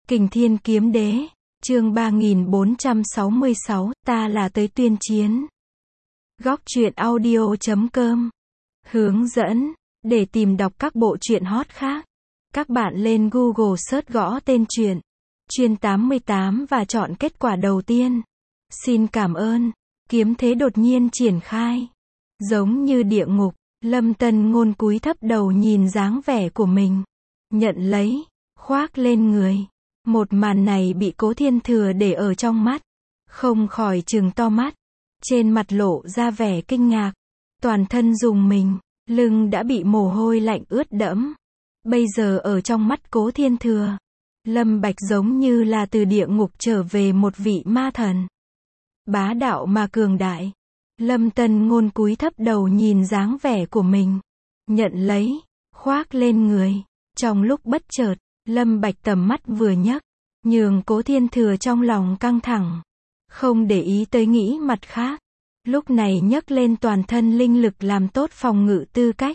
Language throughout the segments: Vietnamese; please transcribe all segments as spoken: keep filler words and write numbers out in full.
Kình Thiên Kiếm Đế, chương ba nghìn bốn trăm sáu mươi sáu, ta là tới tuyên chiến. Góc truyện audio chấm com. Hướng dẫn, để tìm đọc các bộ truyện hot khác. Các bạn lên Google search gõ tên truyện, Truyện tám mươi tám và chọn kết quả đầu tiên. Xin cảm ơn. Kiếm thế đột nhiên triển khai. Giống như địa ngục, Lâm Tân Ngôn cúi thấp đầu nhìn dáng vẻ của mình. Nhận lấy, khoác lên người. Một màn này bị Cố Thiên Thừa để ở trong mắt. Không khỏi trừng to mắt. Trên mặt lộ ra vẻ kinh ngạc. Toàn thân rùng mình, lưng đã bị mồ hôi lạnh ướt đẫm. Bây giờ ở trong mắt Cố Thiên Thừa, Lâm Bạch giống như là từ địa ngục trở về một vị ma thần. Bá đạo mà cường đại. Lâm Tân Ngôn cúi thấp đầu nhìn dáng vẻ của mình. Nhận lấy, khoác lên người. Trong lúc bất chợt, Lâm Bạch tầm mắt vừa nhấc, nhường Cố Thiên Thừa trong lòng căng thẳng. Không để ý tới nghĩ mặt khác. Lúc này nhấc lên toàn thân linh lực làm tốt phòng ngự tư cách.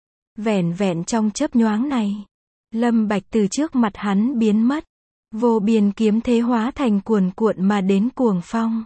Vẻn vẹn trong chớp nhoáng này, Lâm Bạch từ trước mặt hắn biến mất. Vô biên kiếm thế hóa thành cuồn cuộn mà đến cuồng phong.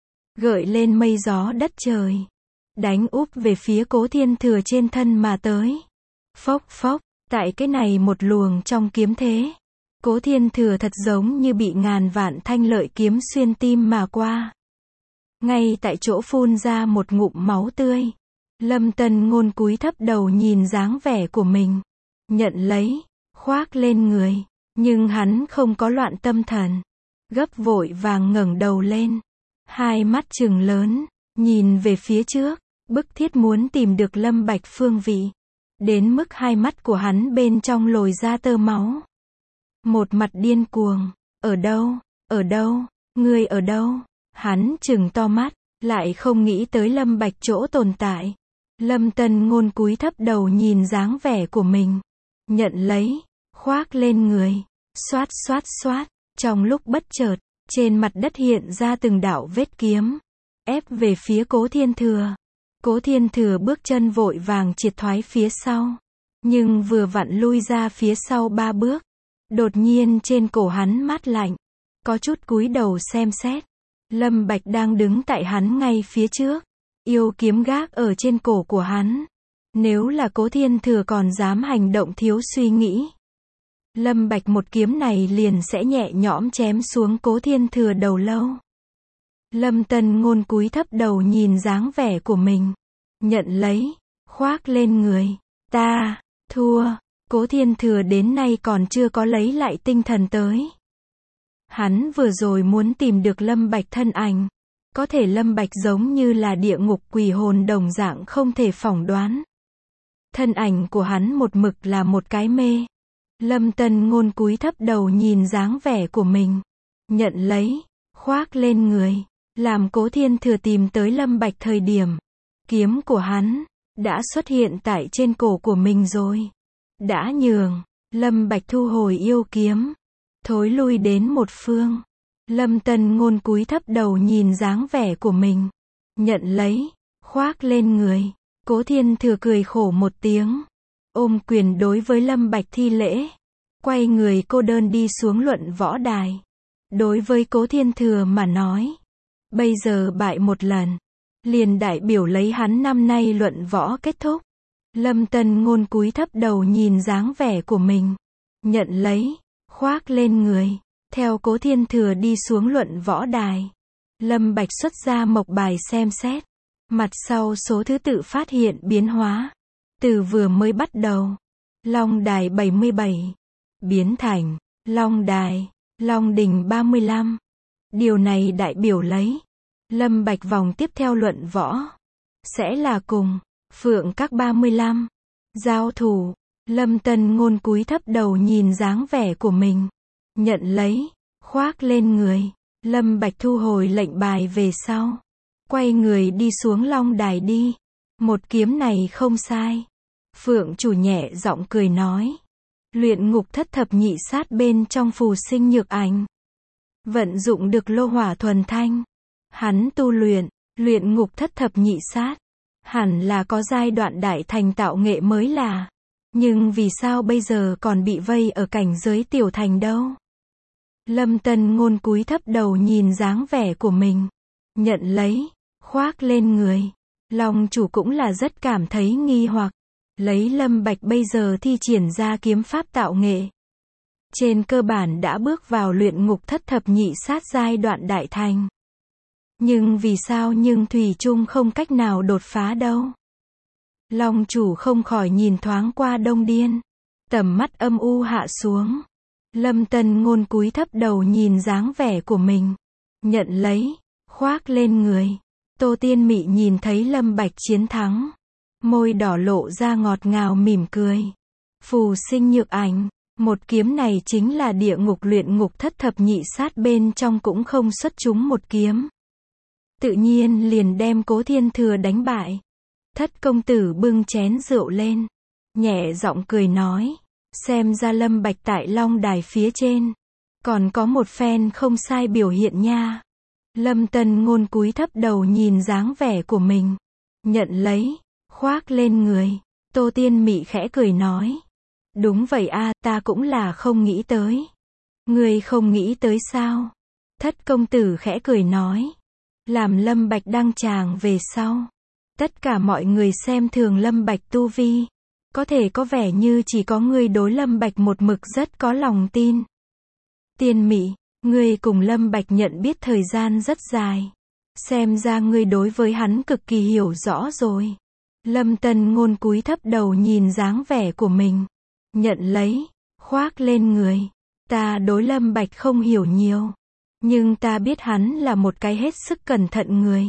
Gợi lên mây gió đất trời. Đánh úp về phía Cố Thiên Thừa trên thân mà tới. Phốc phốc, tại cái này một luồng trong kiếm thế. Cố Thiên Thừa thật giống như bị ngàn vạn thanh lợi kiếm xuyên tim mà qua. Ngay tại chỗ phun ra một ngụm máu tươi. Lâm Tân Ngôn cúi thấp đầu nhìn dáng vẻ của mình. Nhận lấy, khoác lên người. Nhưng hắn không có loạn tâm thần. Gấp vội vàng ngẩng đầu lên. Hai mắt trừng lớn, nhìn về phía trước, bức thiết muốn tìm được Lâm Bạch phương vị. Đến mức hai mắt của hắn bên trong lồi ra tơ máu. Một mặt điên cuồng, ở đâu, ở đâu, ngươi ở đâu? Hắn trừng to mắt, lại không nghĩ tới Lâm Bạch chỗ tồn tại. Lâm Tân Ngôn cúi thấp đầu nhìn dáng vẻ của mình. Nhận lấy, khoác lên người, xoát xoát xoát, trong lúc bất chợt, trên mặt đất hiện ra từng đạo vết kiếm, ép về phía Cố Thiên Thừa. Cố Thiên Thừa bước chân vội vàng triệt thoái phía sau. Nhưng vừa vặn lui ra phía sau ba bước. Đột nhiên trên cổ hắn mát lạnh. Có chút cúi đầu xem xét. Lâm Bạch đang đứng tại hắn ngay phía trước. Yêu kiếm gác ở trên cổ của hắn. Nếu là Cố Thiên Thừa còn dám hành động thiếu suy nghĩ, Lâm Bạch một kiếm này liền sẽ nhẹ nhõm chém xuống Cố Thiên Thừa đầu lâu. Lâm Tân Ngôn cúi thấp đầu nhìn dáng vẻ của mình. Nhận lấy, khoác lên người. Ta, thua. Cố Thiên Thừa đến nay còn chưa có lấy lại tinh thần tới. Hắn vừa rồi muốn tìm được Lâm Bạch thân ảnh. Có thể Lâm Bạch giống như là địa ngục quỷ hồn đồng dạng không thể phỏng đoán. Thân ảnh của hắn một mực là một cái mê. Lâm Tân Ngôn cúi thấp đầu nhìn dáng vẻ của mình. Nhận lấy, khoác lên người. Làm Cố Thiên Thừa tìm tới Lâm Bạch thời điểm. Kiếm của hắn đã xuất hiện tại trên cổ của mình rồi. Đã nhường, Lâm Bạch thu hồi yêu kiếm. Thối lui đến một phương. Lâm Tân Ngôn cúi thấp đầu nhìn dáng vẻ của mình. Nhận lấy, khoác lên người. Cố Thiên Thừa cười khổ một tiếng. Ôm quyền đối với Lâm Bạch thi lễ. Quay người cô đơn đi xuống luận võ đài. Đối với Cố Thiên Thừa mà nói, bây giờ bại một lần, liền đại biểu lấy hắn năm nay luận võ kết thúc. Lâm Tân Ngôn cúi thấp đầu nhìn dáng vẻ của mình. Nhận lấy, khoác lên người. Theo Cố Thiên Thừa đi xuống luận võ đài. Lâm Bạch xuất ra mộc bài xem xét. Mặt sau số thứ tự phát hiện biến hóa. Từ vừa mới bắt đầu, Long Đài bảy mươi bảy, biến thành Long Đài, Long Đỉnh ba mươi lăm. Điều này đại biểu lấy Lâm Bạch vòng tiếp theo luận võ sẽ là cùng Phượng Các ba mươi lăm. Giao thủ. Lâm Tân Ngôn cúi thấp đầu nhìn dáng vẻ của mình. Nhận lấy, khoác lên người. Lâm Bạch thu hồi lệnh bài về sau. Quay người đi xuống Long Đài đi. Một kiếm này không sai. Phượng chủ nhẹ giọng cười nói. Luyện ngục thất thập nhị sát bên trong phù sinh nhược ảnh. Vận dụng được lô hỏa thuần thanh. Hắn tu luyện, luyện ngục thất thập nhị sát. Hẳn là có giai đoạn đại thành tạo nghệ mới là. Nhưng vì sao bây giờ còn bị vây ở cảnh giới tiểu thành đâu? Lâm Tân Ngôn cúi thấp đầu nhìn dáng vẻ của mình. Nhận lấy, khoác lên người. Long chủ cũng là rất cảm thấy nghi hoặc. Lấy Lâm Bạch bây giờ thi triển ra kiếm pháp tạo nghệ. Trên cơ bản đã bước vào luyện ngục thất thập nhị sát giai đoạn đại thành. Nhưng vì sao nhưng thủy chung không cách nào đột phá đâu. Long chủ không khỏi nhìn thoáng qua Đông Điên. Tầm mắt âm u hạ xuống. Lâm Tân Ngôn cúi thấp đầu nhìn dáng vẻ của mình. Nhận lấy, khoác lên người. Tô Tiên Mị nhìn thấy Lâm Bạch chiến thắng. Môi đỏ lộ ra ngọt ngào mỉm cười. Phù sinh nhược ảnh. Một kiếm này chính là địa ngục luyện ngục thất thập nhị sát bên trong cũng không xuất chúng một kiếm. Tự nhiên liền đem Cố Thiên Thừa đánh bại. Thất công tử bưng chén rượu lên. Nhẹ giọng cười nói. Xem ra Lâm Bạch tại Long Đài phía trên. Còn có một phen không sai biểu hiện nha. Lâm Tân Ngôn cúi thấp đầu nhìn dáng vẻ của mình. Nhận lấy, khoác lên người. Tô Tiên Mị khẽ cười nói. Đúng vậy a, ta cũng là không nghĩ tới. Ngươi không nghĩ tới sao? Thất công tử khẽ cười nói. Làm Lâm Bạch đăng tràng về sau. Tất cả mọi người xem thường Lâm Bạch tu vi. Có thể có vẻ như chỉ có ngươi đối Lâm Bạch một mực rất có lòng tin. Tiên Mị, ngươi cùng Lâm Bạch nhận biết thời gian rất dài. Xem ra ngươi đối với hắn cực kỳ hiểu rõ rồi. Lâm Tân Ngôn cúi thấp đầu nhìn dáng vẻ của mình. Nhận lấy, khoác lên người. Ta đối Lâm Bạch không hiểu nhiều. Nhưng ta biết hắn là một cái hết sức cẩn thận người.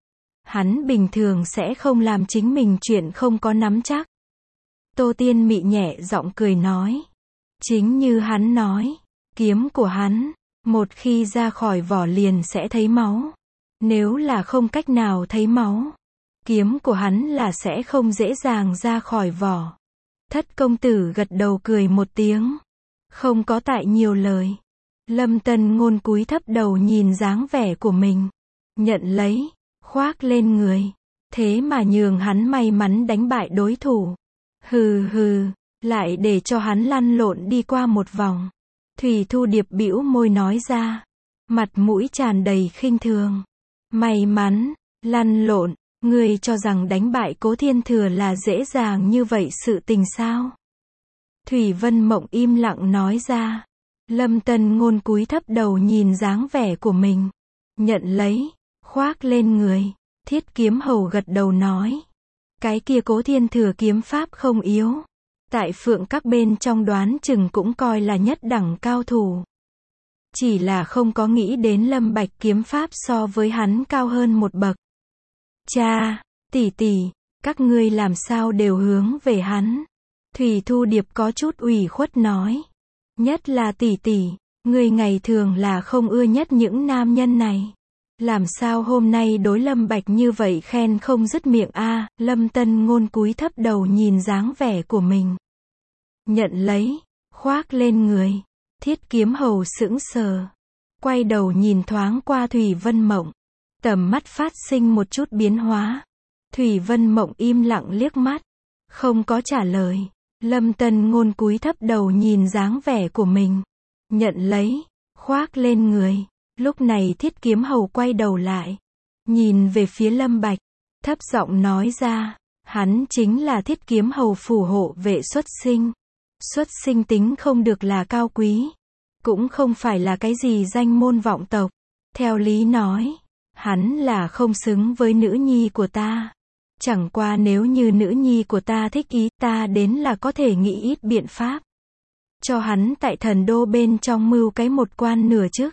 Hắn bình thường sẽ không làm chính mình chuyện không có nắm chắc. Tô Tiên Mị nhẹ giọng cười nói. Chính như hắn nói. Kiếm của hắn, một khi ra khỏi vỏ liền sẽ thấy máu. Nếu là không cách nào thấy máu, kiếm của hắn là sẽ không dễ dàng ra khỏi vỏ. Thất công tử gật đầu cười một tiếng. Không có tại nhiều lời. Lâm Tân Ngôn cúi thấp đầu nhìn dáng vẻ của mình. Nhận lấy, khoác lên người. Thế mà nhường hắn may mắn đánh bại đối thủ. Hừ hừ, lại để cho hắn lăn lộn đi qua một vòng. Thủy Thu Điệp bĩu môi nói ra. Mặt mũi tràn đầy khinh thường. May mắn, lăn lộn, ngươi cho rằng đánh bại Cố Thiên Thừa là dễ dàng như vậy sự tình sao? Thủy Vân Mộng im lặng nói ra. Lâm Tân Ngôn cúi thấp đầu nhìn dáng vẻ của mình. Nhận lấy, khoác lên người. Thiết Kiếm Hầu gật đầu nói. Cái kia Cố Thiên Thừa kiếm pháp không yếu. Tại Phượng các bên trong đoán chừng cũng coi là nhất đẳng cao thủ. Chỉ là không có nghĩ đến Lâm Bạch kiếm pháp so với hắn cao hơn một bậc. Cha, tỷ tỷ, các ngươi làm sao đều hướng về hắn. Thủy Thu Điệp có chút ủy khuất nói. Nhất là tỷ tỷ, ngươi ngày thường là không ưa nhất những nam nhân này. Làm sao hôm nay đối Lâm Bạch như vậy khen không dứt miệng a? Lâm Tân Ngôn cúi thấp đầu nhìn dáng vẻ của mình. Nhận lấy, khoác lên người. Thiết Kiếm Hầu sững sờ. Quay đầu nhìn thoáng qua Thủy Vân Mộng. Tầm mắt phát sinh một chút biến hóa. Thủy Vân Mộng im lặng liếc mắt. Không có trả lời. Lâm Tân Ngôn cúi thấp đầu nhìn dáng vẻ của mình. Nhận lấy, khoác lên người. Lúc này Thiết Kiếm Hầu quay đầu lại. Nhìn về phía Lâm Bạch. Thấp giọng nói ra. Hắn chính là Thiết Kiếm Hầu phù hộ vệ xuất sinh. Xuất sinh tính không được là cao quý. Cũng không phải là cái gì danh môn vọng tộc. Theo lý nói, hắn là không xứng với nữ nhi của ta. Chẳng qua nếu như nữ nhi của ta thích ý, ta đến là có thể nghĩ ít biện pháp. Cho hắn tại thần đô bên trong mưu cái một quan nửa chức.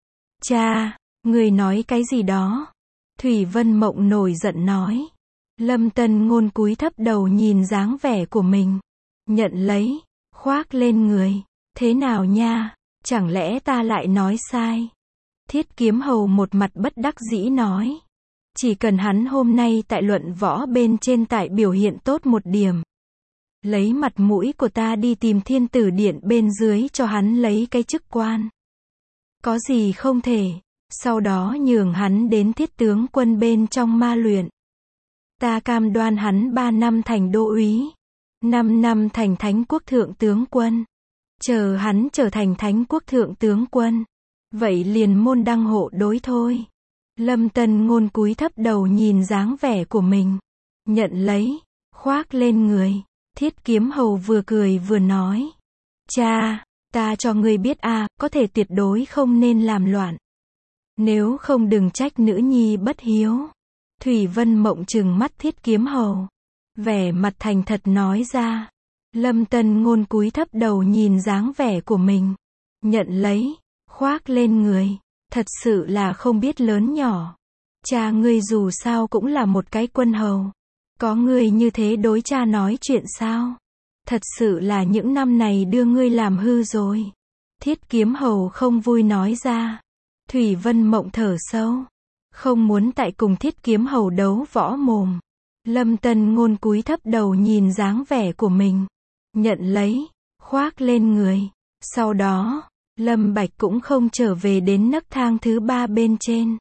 Cha, người nói cái gì đó? Thủy Vân Mộng nổi giận nói. Lâm Tân Ngôn cúi thấp đầu nhìn dáng vẻ của mình. Nhận lấy, khoác lên người. Thế nào nha? Chẳng lẽ ta lại nói sai? Thiết Kiếm Hầu một mặt bất đắc dĩ nói. Chỉ cần hắn hôm nay tại luận võ bên trên tại biểu hiện tốt một điểm. Lấy mặt mũi của ta đi tìm Thiên Tử Điện bên dưới cho hắn lấy cái chức quan. Có gì không thể. Sau đó nhường hắn đến Thiết tướng quân bên trong ma luyện. Ta cam đoan hắn ba năm thành đô úy. Năm năm thành Thánh quốc thượng tướng quân. Chờ hắn trở thành thánh quốc thượng tướng quân. Vậy liền môn đăng hộ đối thôi. Lâm Tân Ngôn cúi thấp đầu nhìn dáng vẻ của mình. Nhận lấy, khoác lên người. Thiết Kiếm Hầu vừa cười vừa nói. Cha, ta cho ngươi biết a, có thể tuyệt đối không nên làm loạn. Nếu không đừng trách nữ nhi bất hiếu. Thủy Vân Mộng trừng mắt Thiết Kiếm Hầu. Vẻ mặt thành thật nói ra. Lâm Tân Ngôn cúi thấp đầu nhìn dáng vẻ của mình. Nhận lấy, khoác lên người. Thật sự là không biết lớn nhỏ. Cha ngươi dù sao cũng là một cái quân hầu. Có ngươi như thế đối cha nói chuyện sao? Thật sự là những năm này đưa ngươi làm hư rồi. Thiết Kiếm Hầu không vui nói ra. Thủy Vân Mộng thở sâu. Không muốn tại cùng Thiết Kiếm Hầu đấu võ mồm. Lâm Tân Ngôn cúi thấp đầu nhìn dáng vẻ của mình. Nhận lấy, khoác lên người. Sau đó, Lâm Bạch cũng không trở về đến nấc thang thứ ba bên trên.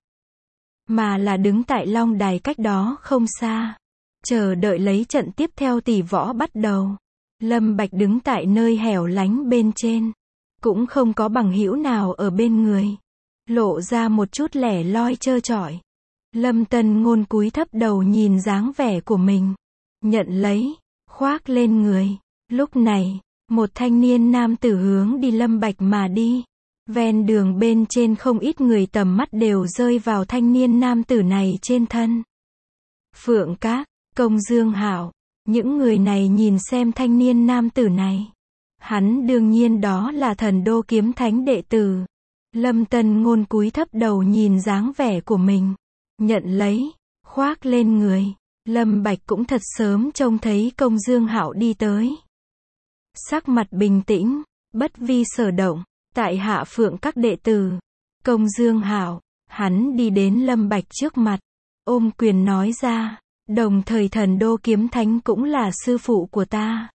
Mà là đứng tại long đài cách đó không xa. Chờ đợi lấy trận tiếp theo tỷ võ bắt đầu. Lâm Bạch đứng tại nơi hẻo lánh bên trên. Cũng không có bằng hữu nào ở bên người. Lộ ra một chút lẻ loi trơ trọi. Lâm Tân Ngôn cúi thấp đầu nhìn dáng vẻ của mình. Nhận lấy, khoác lên người. Lúc này, một thanh niên nam tử hướng đi Lâm Bạch mà đi. Ven đường bên trên không ít người tầm mắt đều rơi vào thanh niên nam tử này trên thân. Phượng Các, Công Dương Hạo, những người này nhìn xem thanh niên nam tử này. Hắn đương nhiên đó là Thần Đô Kiếm Thánh đệ tử. Lâm Tân Ngôn cúi thấp đầu nhìn dáng vẻ của mình. Nhận lấy, khoác lên người. Lâm Bạch cũng thật sớm trông thấy Công Dương Hạo đi tới. Sắc mặt bình tĩnh, bất vi sở động, tại hạ Phượng Các đệ tử. Công Dương Hạo, hắn đi đến Lâm Bạch trước mặt, ôm quyền nói ra, đồng thời Thần Đô Kiếm Thánh cũng là sư phụ của ta.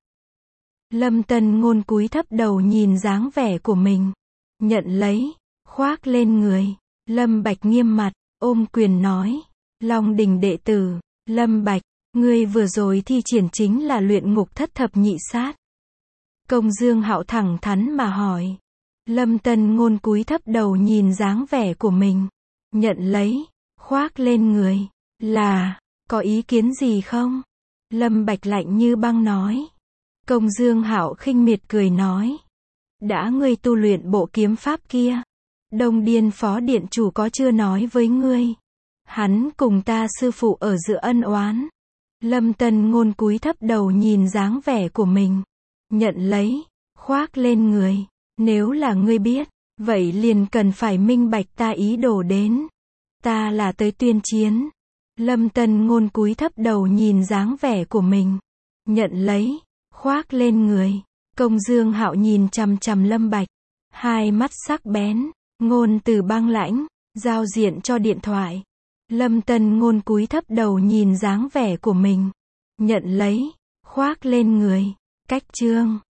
Lâm Tân Ngôn cúi thấp đầu nhìn dáng vẻ của mình. Nhận lấy, khoác lên người. Lâm Bạch nghiêm mặt, ôm quyền nói, Long Đình đệ tử, Lâm Bạch, ngươi vừa rồi thi triển chính là luyện ngục thất thập nhị sát. Công Dương Hạo thẳng thắn mà hỏi. Lâm Tân Ngôn cúi thấp đầu nhìn dáng vẻ của mình. Nhận lấy, khoác lên người. Là, có ý kiến gì không? Lâm Bạch lạnh như băng nói. Công Dương Hạo khinh miệt cười nói. Đã ngươi tu luyện bộ kiếm pháp kia. Đông Điên Phó Điện Chủ có chưa nói với ngươi? Hắn cùng ta sư phụ ở giữa ân oán. Lâm Tân Ngôn cúi thấp đầu nhìn dáng vẻ của mình. Nhận lấy, khoác lên người. Nếu là ngươi biết, vậy liền cần phải minh bạch ta ý đồ đến. Ta là tới tuyên chiến. Lâm Tân Ngôn cúi thấp đầu nhìn dáng vẻ của mình. Nhận lấy, khoác lên người. Công Dương Hạo nhìn chằm chằm Lâm Bạch. Hai mắt sắc bén, ngôn từ băng lãnh, giao diện cho điện thoại. Lâm Tân Ngôn cúi thấp đầu nhìn dáng vẻ của mình. Nhận lấy, khoác lên người. Cách chương